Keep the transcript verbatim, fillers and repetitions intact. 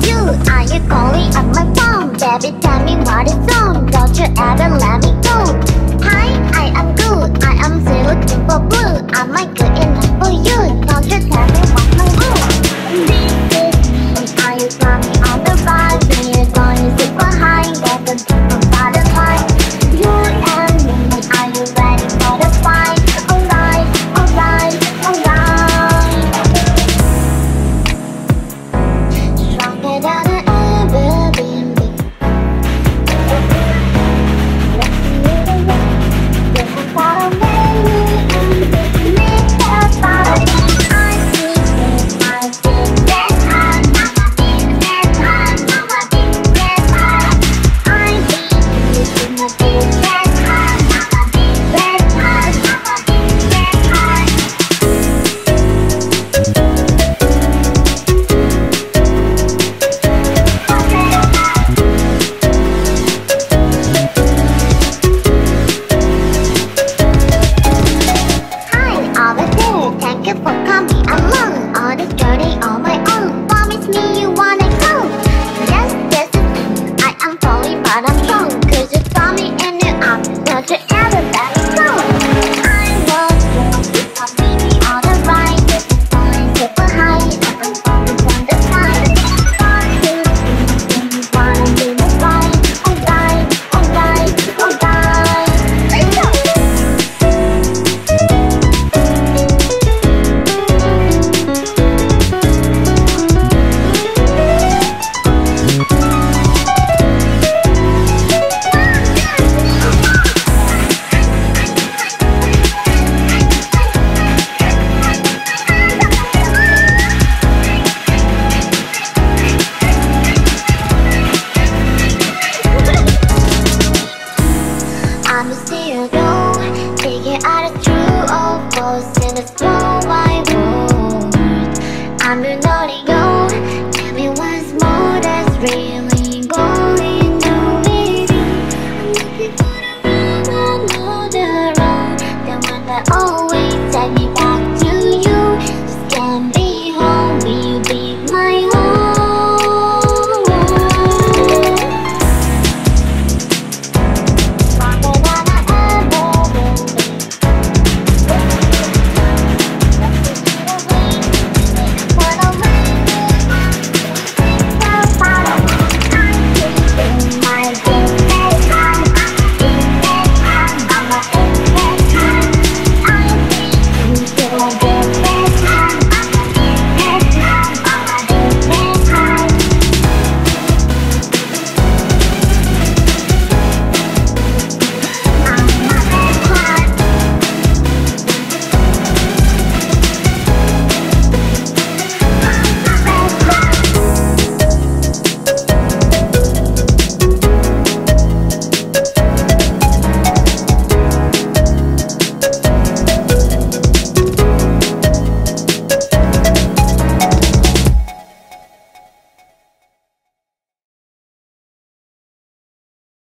you? Are you calling on my phone? Baby, tell me what is wrong. Don't you ever let me go. Hi, I am good. I am still looking for blue. Am I good enough for you? Don't you tell me what's my rule. This is me. Are you coming on the ride? When you're going super high, that's the